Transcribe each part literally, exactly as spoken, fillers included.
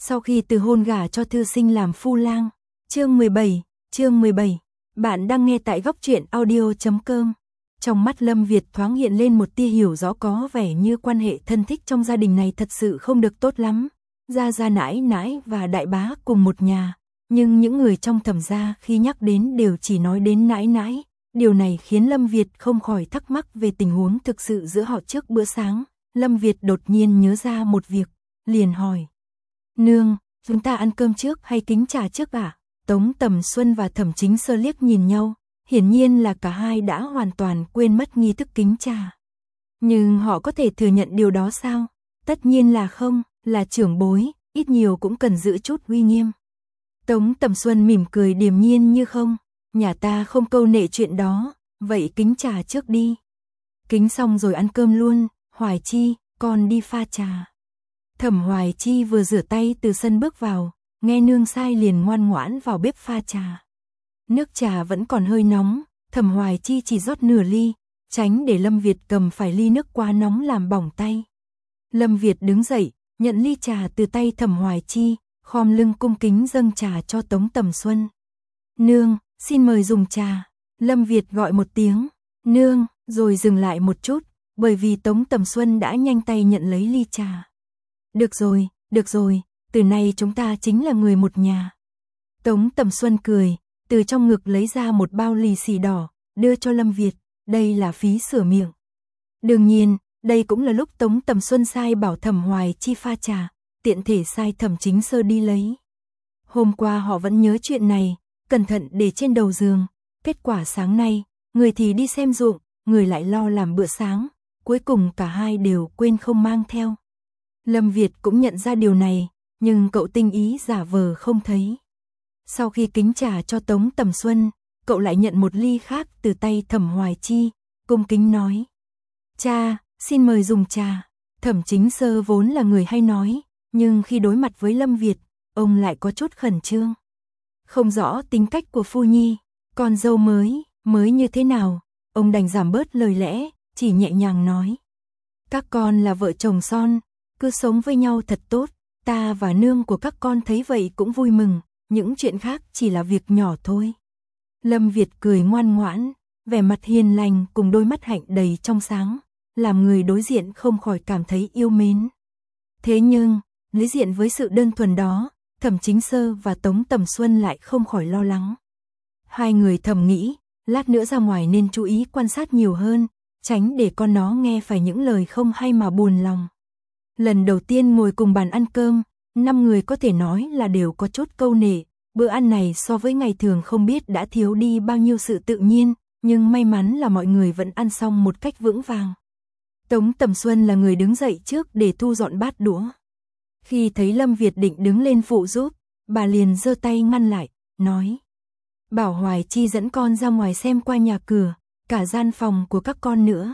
Sau khi từ hôn gả cho thư sinh làm phu lang. Chương mười bảy, chương mười bảy. Bạn đang nghe tại góc truyện audio chấm com. Trong mắt Lâm Việt thoáng hiện lên một tia hiểu rõ, có vẻ như quan hệ thân thích trong gia đình này thật sự không được tốt lắm. Gia gia nãi nãi và đại bá cùng một nhà, nhưng những người trong Thẩm gia khi nhắc đến đều chỉ nói đến nãi nãi. Điều này khiến Lâm Việt không khỏi thắc mắc về tình huống thực sự giữa họ trước bữa sáng. Lâm Việt đột nhiên nhớ ra một việc, liền hỏi: Nương, chúng ta ăn cơm trước hay kính trà trước ạ? À? Tống Tầm Xuân và Thẩm Chính Sơ liếc nhìn nhau, hiển nhiên là cả hai đã hoàn toàn quên mất nghi thức kính trà. Nhưng họ có thể thừa nhận điều đó sao? Tất nhiên là không, là trưởng bối, ít nhiều cũng cần giữ chút uy nghiêm. Tống Tầm Xuân mỉm cười điềm nhiên như không, nhà ta không câu nệ chuyện đó, vậy kính trà trước đi. Kính xong rồi ăn cơm luôn, Hoài Chi, con đi pha trà. Thẩm Hoài Chi vừa rửa tay từ sân bước vào, nghe nương sai liền ngoan ngoãn vào bếp pha trà. Nước trà vẫn còn hơi nóng, Thẩm Hoài Chi chỉ rót nửa ly, tránh để Lâm Việt cầm phải ly nước quá nóng làm bỏng tay. Lâm Việt đứng dậy, nhận ly trà từ tay Thẩm Hoài Chi, khom lưng cung kính dâng trà cho Tống Tầm Xuân. Nương, xin mời dùng trà. Lâm Việt gọi một tiếng, nương, rồi dừng lại một chút, bởi vì Tống Tầm Xuân đã nhanh tay nhận lấy ly trà. Được rồi, được rồi, từ nay chúng ta chính là người một nhà. Tống Tầm Xuân cười, từ trong ngực lấy ra một bao lì xì đỏ, đưa cho Lâm Việt, đây là phí sửa miệng. Đương nhiên, đây cũng là lúc Tống Tầm Xuân sai bảo Thẩm Hoài Chi pha trà, tiện thể sai Thẩm Chính Sơ đi lấy. Hôm qua họ vẫn nhớ chuyện này, cẩn thận để trên đầu giường, kết quả sáng nay, người thì đi xem ruộng, người lại lo làm bữa sáng, cuối cùng cả hai đều quên không mang theo. Lâm Việt cũng nhận ra điều này, nhưng cậu tinh ý giả vờ không thấy. Sau khi kính trà cho Tống Tầm Xuân, cậu lại nhận một ly khác từ tay Thẩm Hoài Chi, cung kính nói: Cha, xin mời dùng trà. Thẩm Chính Sơ vốn là người hay nói, nhưng khi đối mặt với Lâm Việt, ông lại có chút khẩn trương. Không rõ tính cách của phu nhi, con dâu mới, mới như thế nào, ông đành giảm bớt lời lẽ, chỉ nhẹ nhàng nói: Các con là vợ chồng son, cứ sống với nhau thật tốt, ta và nương của các con thấy vậy cũng vui mừng, những chuyện khác chỉ là việc nhỏ thôi. Lâm Việt cười ngoan ngoãn, vẻ mặt hiền lành cùng đôi mắt hạnh đầy trong sáng, làm người đối diện không khỏi cảm thấy yêu mến. Thế nhưng, đối diện với sự đơn thuần đó, Thẩm Chính Sơ và Tống Tầm Xuân lại không khỏi lo lắng. Hai người thầm nghĩ, lát nữa ra ngoài nên chú ý quan sát nhiều hơn, tránh để con nó nghe phải những lời không hay mà buồn lòng. Lần đầu tiên ngồi cùng bàn ăn cơm, năm người có thể nói là đều có chút câu nệ, bữa ăn này so với ngày thường không biết đã thiếu đi bao nhiêu sự tự nhiên, nhưng may mắn là mọi người vẫn ăn xong một cách vững vàng. Tống Tầm Xuân là người đứng dậy trước để thu dọn bát đũa. Khi thấy Lâm Việt định đứng lên phụ giúp, bà liền giơ tay ngăn lại, nói: Bảo Hoài Chi dẫn con ra ngoài xem qua nhà cửa, cả gian phòng của các con nữa.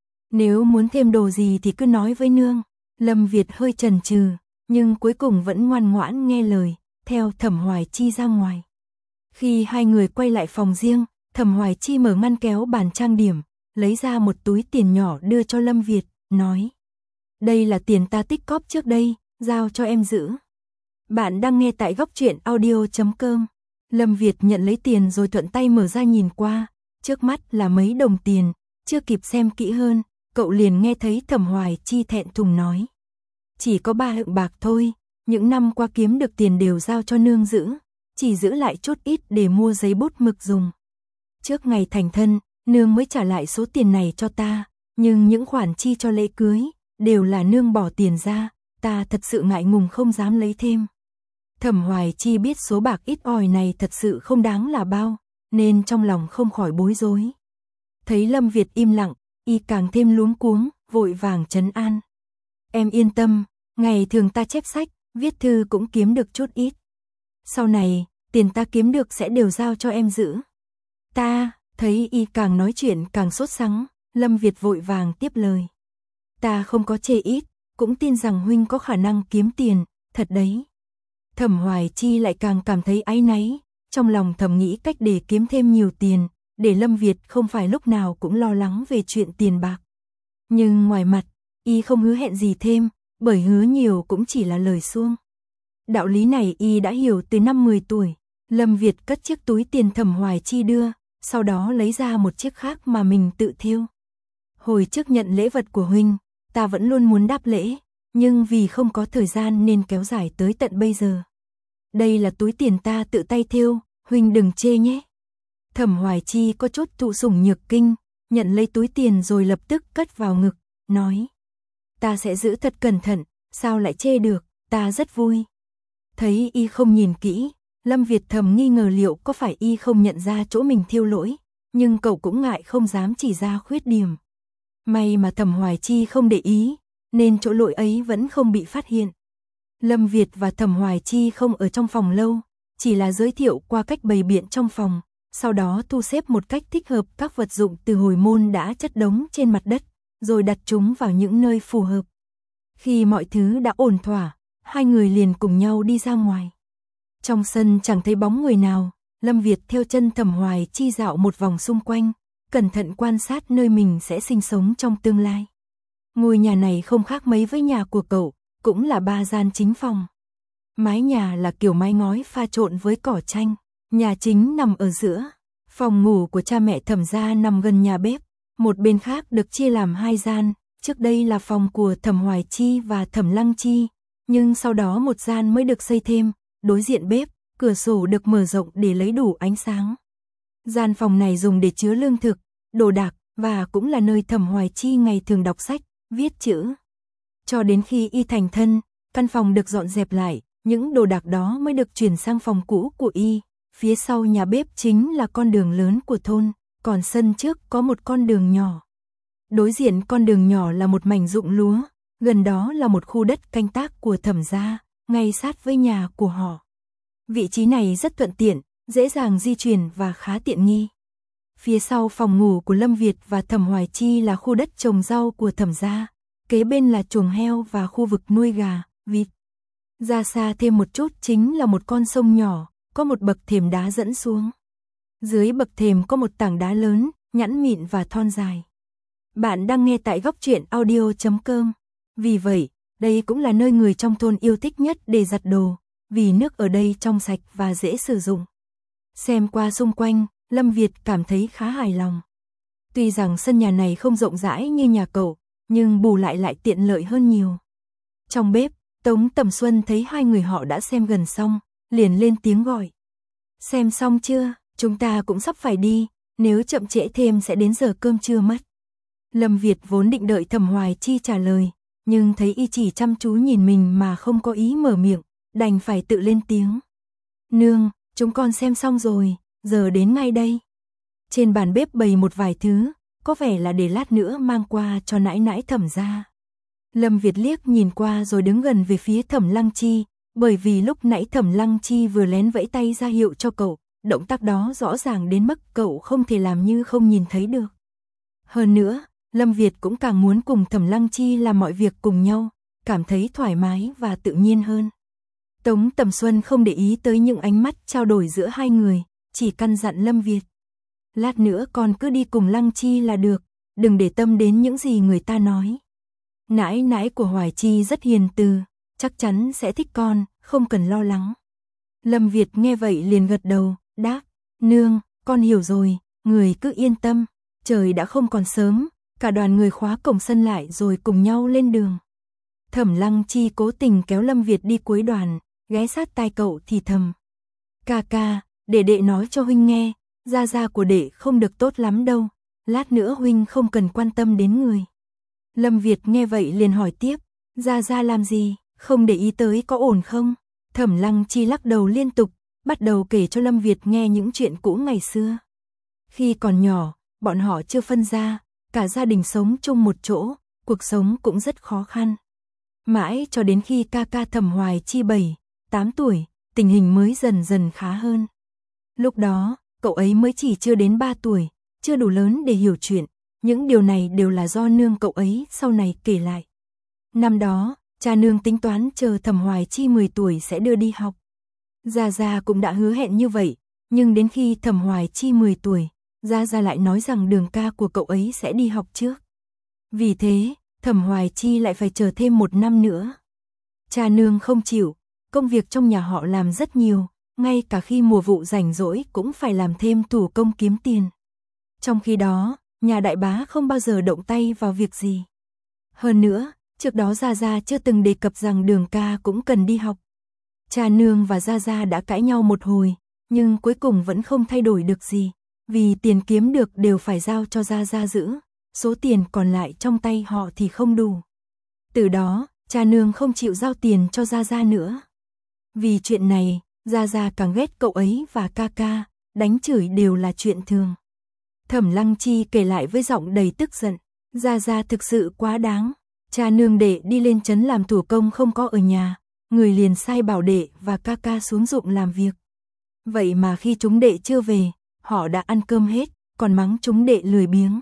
Nếu muốn thêm đồ gì thì cứ nói với nương. Lâm Việt hơi chần chừ, nhưng cuối cùng vẫn ngoan ngoãn nghe lời, theo Thẩm Hoài Chi ra ngoài. Khi hai người quay lại phòng riêng, Thẩm Hoài Chi mở ngăn kéo bàn trang điểm, lấy ra một túi tiền nhỏ đưa cho Lâm Việt, nói: Đây là tiền ta tích cóp trước đây, giao cho em giữ. Bạn đang nghe tại góc truyện audio chấm com. Lâm Việt nhận lấy tiền rồi thuận tay mở ra nhìn qua, trước mắt là mấy đồng tiền, chưa kịp xem kỹ hơn, cậu liền nghe thấy Thẩm Hoài Chi thẹn thùng nói: Chỉ có ba lượng bạc thôi, những năm qua kiếm được tiền đều giao cho nương giữ, chỉ giữ lại chút ít để mua giấy bút mực dùng. Trước ngày thành thân, nương mới trả lại số tiền này cho ta, nhưng những khoản chi cho lễ cưới, đều là nương bỏ tiền ra, ta thật sự ngại ngùng không dám lấy thêm. Thẩm Hoài Chi biết số bạc ít ỏi này thật sự không đáng là bao, nên trong lòng không khỏi bối rối. Thấy Lâm Việt im lặng, y càng thêm luống cuống, vội vàng trấn an: Em yên tâm, ngày thường ta chép sách, viết thư cũng kiếm được chút ít. Sau này, tiền ta kiếm được sẽ đều giao cho em giữ. Ta, thấy y càng nói chuyện càng sốt sắng, Lâm Việt vội vàng tiếp lời: Ta không có chê ít, cũng tin rằng huynh có khả năng kiếm tiền, thật đấy. Thẩm Hoài Chi lại càng cảm thấy áy náy, trong lòng thầm nghĩ cách để kiếm thêm nhiều tiền, để Lâm Việt không phải lúc nào cũng lo lắng về chuyện tiền bạc. Nhưng ngoài mặt, y không hứa hẹn gì thêm, bởi hứa nhiều cũng chỉ là lời suông. Đạo lý này y đã hiểu từ năm mười tuổi. Lâm Việt cất chiếc túi tiền Thẩm Hoài Chi đưa, sau đó lấy ra một chiếc khác mà mình tự thêu. Hồi trước nhận lễ vật của huynh, ta vẫn luôn muốn đáp lễ, nhưng vì không có thời gian nên kéo dài tới tận bây giờ. Đây là túi tiền ta tự tay thêu, huynh đừng chê nhé. Thẩm Hoài Chi có chút thụ sủng nhược kinh, nhận lấy túi tiền rồi lập tức cất vào ngực, nói: ta sẽ giữ thật cẩn thận, sao lại chê được, ta rất vui. Thấy y không nhìn kỹ, Lâm Việt thầm nghi ngờ liệu có phải y không nhận ra chỗ mình thêu lỗi, nhưng cậu cũng ngại không dám chỉ ra khuyết điểm. May mà Thẩm Hoài Chi không để ý, nên chỗ lỗi ấy vẫn không bị phát hiện. Lâm Việt và Thẩm Hoài Chi không ở trong phòng lâu, chỉ là giới thiệu qua cách bày biện trong phòng, sau đó thu xếp một cách thích hợp các vật dụng từ hồi môn đã chất đống trên mặt đất, rồi đặt chúng vào những nơi phù hợp. Khi mọi thứ đã ổn thỏa, hai người liền cùng nhau đi ra ngoài. Trong sân chẳng thấy bóng người nào, Lâm Việt theo chân Thẩm Hoài Chi dạo một vòng xung quanh, cẩn thận quan sát nơi mình sẽ sinh sống trong tương lai. Ngôi nhà này không khác mấy với nhà của cậu, cũng là ba gian chính phòng. Mái nhà là kiểu mái ngói pha trộn với cỏ tranh, nhà chính nằm ở giữa. Phòng ngủ của cha mẹ Thẩm gia nằm gần nhà bếp, một bên khác được chia làm hai gian, trước đây là phòng của Thẩm Hoài Chi và Thẩm Lăng Chi, nhưng sau đó một gian mới được xây thêm, đối diện bếp, cửa sổ được mở rộng để lấy đủ ánh sáng. Gian phòng này dùng để chứa lương thực, đồ đạc, và cũng là nơi Thẩm Hoài Chi ngày thường đọc sách, viết chữ. Cho đến khi y thành thân, căn phòng được dọn dẹp lại, những đồ đạc đó mới được chuyển sang phòng cũ của y. Phía sau nhà bếp chính là con đường lớn của thôn, còn sân trước có một con đường nhỏ. Đối diện con đường nhỏ là một mảnh ruộng lúa, gần đó là một khu đất canh tác của Thẩm gia, ngay sát với nhà của họ. Vị trí này rất thuận tiện, dễ dàng di chuyển và khá tiện nghi. Phía sau phòng ngủ của Lâm Việt và Thẩm Hoài Chi là khu đất trồng rau của Thẩm gia, kế bên là chuồng heo và khu vực nuôi gà, vịt. Ra xa thêm một chút chính là một con sông nhỏ, có một bậc thềm đá dẫn xuống. Dưới bậc thềm có một tảng đá lớn, nhẵn mịn và thon dài. Bạn đang nghe tại góc truyện audio chấm com. Vì vậy, đây cũng là nơi người trong thôn yêu thích nhất để giặt đồ, vì nước ở đây trong sạch và dễ sử dụng. Xem qua xung quanh, Lâm Việt cảm thấy khá hài lòng. Tuy rằng sân nhà này không rộng rãi như nhà cậu, nhưng bù lại lại tiện lợi hơn nhiều. Trong bếp, Tống Tầm Xuân thấy hai người họ đã xem gần xong, liền lên tiếng gọi. Xem xong chưa, chúng ta cũng sắp phải đi, nếu chậm trễ thêm sẽ đến giờ cơm trưa mất. Lâm Việt vốn định đợi Thẩm Hoài Chi trả lời, nhưng thấy y chỉ chăm chú nhìn mình mà không có ý mở miệng, đành phải tự lên tiếng. Nương, chúng con xem xong rồi, giờ đến ngay đây. Trên bàn bếp bày một vài thứ, có vẻ là để lát nữa mang qua cho nãi nãi Thẩm gia. Lâm Việt liếc nhìn qua rồi đứng gần về phía Thẩm Lăng Chi, bởi vì lúc nãy Thẩm Lăng Chi vừa lén vẫy tay ra hiệu cho cậu, động tác đó rõ ràng đến mức cậu không thể làm như không nhìn thấy được. Hơn nữa, Lâm Việt cũng càng muốn cùng Thẩm Lăng Chi làm mọi việc cùng nhau, cảm thấy thoải mái và tự nhiên hơn. Tống Tầm Xuân không để ý tới những ánh mắt trao đổi giữa hai người, chỉ căn dặn Lâm Việt. Lát nữa con cứ đi cùng Lăng Chi là được, đừng để tâm đến những gì người ta nói. Nãi nãi của Hoài Chi rất hiền từ, chắc chắn sẽ thích con, không cần lo lắng. Lâm Việt nghe vậy liền gật đầu, đáp, nương, con hiểu rồi, người cứ yên tâm, trời đã không còn sớm, cả đoàn người khóa cổng sân lại rồi cùng nhau lên đường. Thẩm Lăng Chi cố tình kéo Lâm Việt đi cuối đoàn, ghé sát tai cậu thì thầm. Ca ca, để đệ nói cho huynh nghe, gia gia của đệ không được tốt lắm đâu, lát nữa huynh không cần quan tâm đến người. Lâm Việt nghe vậy liền hỏi tiếp, gia gia làm gì, không để ý tới có ổn không? Thẩm Lăng Chi lắc đầu liên tục, bắt đầu kể cho Lâm Việt nghe những chuyện cũ ngày xưa. Khi còn nhỏ, bọn họ chưa phân ra, cả gia đình sống chung một chỗ, cuộc sống cũng rất khó khăn. Mãi cho đến khi ca ca Thẩm Hoài Chi bảy, tám tuổi, tình hình mới dần dần khá hơn. Lúc đó, cậu ấy mới chỉ chưa đến ba tuổi, chưa đủ lớn để hiểu chuyện, những điều này đều là do nương cậu ấy sau này kể lại. Năm đó, cha nương tính toán chờ Thẩm Hoài Chi mười tuổi sẽ đưa đi học. Gia Gia cũng đã hứa hẹn như vậy, nhưng đến khi Thẩm Hoài Chi mười tuổi, Gia Gia lại nói rằng đường ca của cậu ấy sẽ đi học trước. Vì thế, Thẩm Hoài Chi lại phải chờ thêm một năm nữa. Cha nương không chịu, công việc trong nhà họ làm rất nhiều, ngay cả khi mùa vụ rảnh rỗi cũng phải làm thêm thủ công kiếm tiền. Trong khi đó, nhà đại bá không bao giờ động tay vào việc gì. Hơn nữa, trước đó Gia Gia chưa từng đề cập rằng Đường ca cũng cần đi học. Cha nương và Gia Gia đã cãi nhau một hồi, nhưng cuối cùng vẫn không thay đổi được gì, vì tiền kiếm được đều phải giao cho Gia Gia giữ, số tiền còn lại trong tay họ thì không đủ. Từ đó, cha nương không chịu giao tiền cho Gia Gia nữa. Vì chuyện này, Gia Gia càng ghét cậu ấy và ca ca, đánh chửi đều là chuyện thường. Thẩm Lăng Chi kể lại với giọng đầy tức giận, Gia Gia thực sự quá đáng, cha nương đệ đi lên trấn làm thủ công không có ở nhà, người liền sai bảo đệ và ca ca xuống ruộng làm việc. Vậy mà khi chúng đệ chưa về, họ đã ăn cơm hết, còn mắng chúng đệ lười biếng.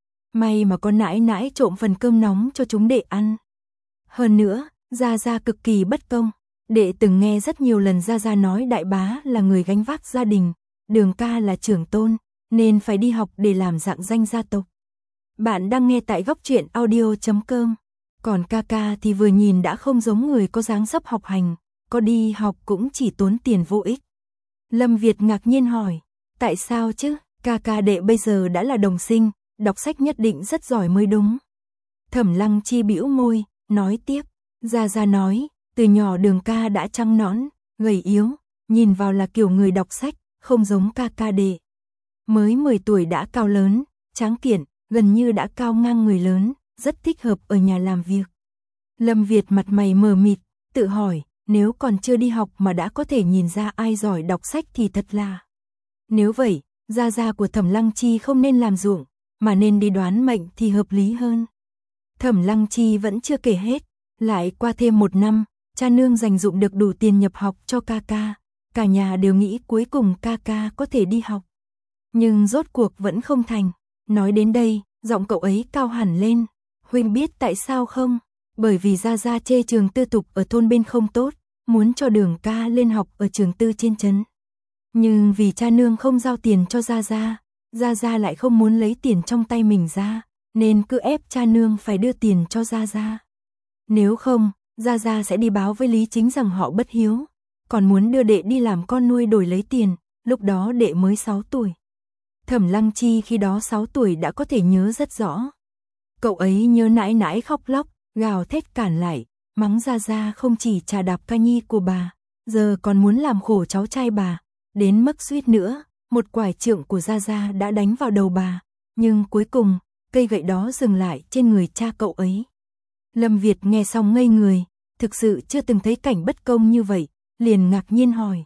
May mà con nãi nãi trộm phần cơm nóng cho chúng đệ ăn. Hơn nữa, Gia Gia cực kỳ bất công. Đệ từng nghe rất nhiều lần Gia Gia nói đại bá là người gánh vác gia đình, Đường ca là trưởng tôn, nên phải đi học để làm rạng danh gia tộc. Bạn đang nghe tại góc truyện audio chấm com. Còn ca ca thì vừa nhìn đã không giống người có dáng dấp học hành, có đi học cũng chỉ tốn tiền vô ích. Lâm Việt ngạc nhiên hỏi, tại sao chứ, ca ca đệ bây giờ đã là đồng sinh, đọc sách nhất định rất giỏi mới đúng. Thẩm Lăng Chi bĩu môi, nói tiếp, Gia Gia nói, từ nhỏ Đường ca đã trắng nõn, gầy yếu, nhìn vào là kiểu người đọc sách, không giống ca ca đệ. Mới mười tuổi đã cao lớn, tráng kiện, gần như đã cao ngang người lớn, rất thích hợp ở nhà làm việc. Lâm Việt mặt mày mờ mịt, tự hỏi, nếu còn chưa đi học mà đã có thể nhìn ra ai giỏi đọc sách thì thật là. Nếu vậy, Gia Gia của Thẩm Lăng Chi không nên làm ruộng, mà nên đi đoán mệnh thì hợp lý hơn. Thẩm Lăng Chi vẫn chưa kể hết, lại qua thêm một năm, cha nương dành dụm được đủ tiền nhập học cho ca ca, cả nhà đều nghĩ cuối cùng ca ca có thể đi học. Nhưng rốt cuộc vẫn không thành. Nói đến đây, giọng cậu ấy cao hẳn lên, huynh biết tại sao không? Bởi vì Gia Gia chê trường tư tục ở thôn bên không tốt, muốn cho Đường ca lên học ở trường tư trên trấn. Nhưng vì cha nương không giao tiền cho Gia Gia, Gia Gia lại không muốn lấy tiền trong tay mình ra, nên cứ ép cha nương phải đưa tiền cho Gia Gia. Nếu không, Gia Gia sẽ đi báo với Lý Chính rằng họ bất hiếu, còn muốn đưa đệ đi làm con nuôi đổi lấy tiền, lúc đó đệ mới sáu tuổi. Thẩm Lăng Chi khi đó sáu tuổi đã có thể nhớ rất rõ. Cậu ấy nhớ nãi nãi khóc lóc, gào thét cản lại, mắng Gia Gia không chỉ trà đạp ca nhi của bà, giờ còn muốn làm khổ cháu trai bà, đến mức suýt nữa, một quải trượng của Gia Gia đã đánh vào đầu bà, nhưng cuối cùng, cây gậy đó dừng lại trên người cha cậu ấy. Lâm Việt nghe xong ngây người, thực sự chưa từng thấy cảnh bất công như vậy, liền ngạc nhiên hỏi.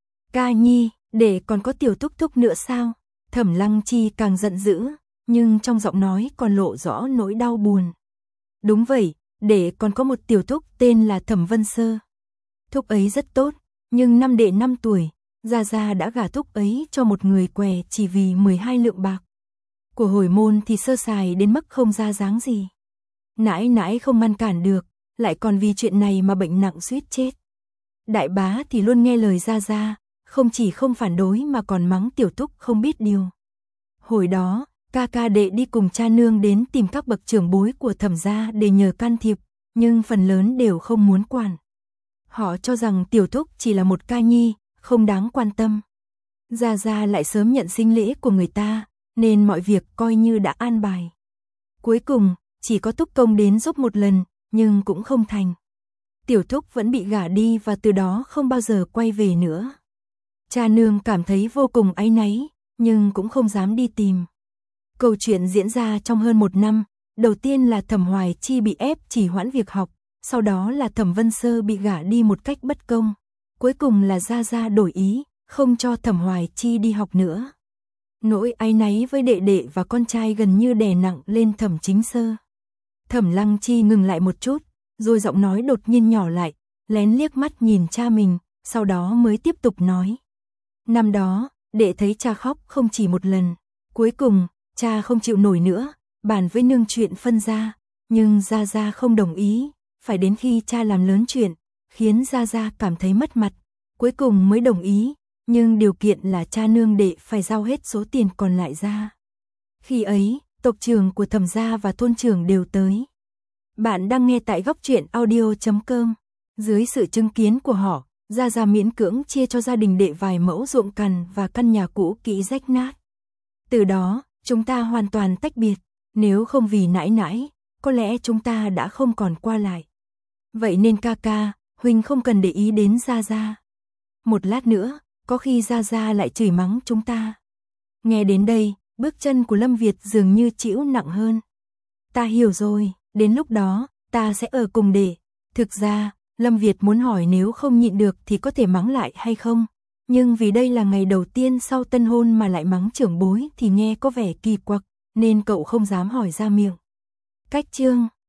Ca nhi, để còn có tiểu thúc thúc nữa sao? Thẩm Lăng Chi càng giận dữ, nhưng trong giọng nói còn lộ rõ nỗi đau buồn. Đúng vậy, để còn có một tiểu thúc tên là Thẩm Vân Sơ. Thúc ấy rất tốt, nhưng năm đệ năm tuổi, Gia Gia đã gả thúc ấy cho một người què chỉ vì mười hai lượng bạc. Của hồi môn thì sơ sài đến mức không ra dáng gì. Nãi nãi không ngăn cản được, lại còn vì chuyện này mà bệnh nặng suýt chết. Đại bá thì luôn nghe lời Gia Gia, không chỉ không phản đối mà còn mắng tiểu thúc không biết điều. Hồi đó, ca ca đệ đi cùng cha nương đến tìm các bậc trưởng bối của Thẩm gia để nhờ can thiệp, nhưng phần lớn đều không muốn quản. Họ cho rằng tiểu thúc chỉ là một ca nhi, không đáng quan tâm. Gia Gia lại sớm nhận sinh lễ của người ta, nên mọi việc coi như đã an bài. Cuối cùng, chỉ có Thúc Công đến giúp một lần, nhưng cũng không thành. Tiểu thúc vẫn bị gả đi và từ đó không bao giờ quay về nữa. Cha nương cảm thấy vô cùng áy náy, nhưng cũng không dám đi tìm. Câu chuyện diễn ra trong hơn một năm, đầu tiên là Thẩm Hoài Chi bị ép trì hoãn việc học, sau đó là Thẩm Vân Sơ bị gả đi một cách bất công, cuối cùng là Gia Gia đổi ý, không cho Thẩm Hoài Chi đi học nữa. Nỗi áy náy với đệ đệ và con trai gần như đè nặng lên Thẩm Chính Sơ. Thẩm Lăng Chi ngừng lại một chút, rồi giọng nói đột nhiên nhỏ lại, lén liếc mắt nhìn cha mình, sau đó mới tiếp tục nói. Năm đó, đệ thấy cha khóc không chỉ một lần, cuối cùng, cha không chịu nổi nữa, bàn với nương chuyện phân gia, nhưng Gia Gia không đồng ý, phải đến khi cha làm lớn chuyện, khiến Gia Gia cảm thấy mất mặt, cuối cùng mới đồng ý, nhưng điều kiện là cha nương đệ phải giao hết số tiền còn lại ra. Khi ấy, tộc trưởng của Thẩm gia và thôn trưởng đều tới. Bạn đang nghe tại góc truyện audio chấm com. Dưới sự chứng kiến của họ, Gia Gia miễn cưỡng chia cho gia đình Đệ vài mẫu ruộng cằn và căn nhà cũ kỹ rách nát. Từ đó, chúng ta hoàn toàn tách biệt, nếu không vì nãi nãi, có lẽ chúng ta đã không còn qua lại. Vậy nên ca ca, huynh không cần để ý đến Gia Gia. Một lát nữa, có khi Gia Gia lại chửi mắng chúng ta. Nghe đến đây, bước chân của Lâm Việt dường như chịu nặng hơn. Ta hiểu rồi, đến lúc đó, ta sẽ ở cùng Đệ. Thực ra, Lâm Việt muốn hỏi nếu không nhịn được thì có thể mắng lại hay không. Nhưng vì đây là ngày đầu tiên sau tân hôn mà lại mắng trưởng bối thì nghe có vẻ kỳ quặc, nên cậu không dám hỏi ra miệng. Cách chương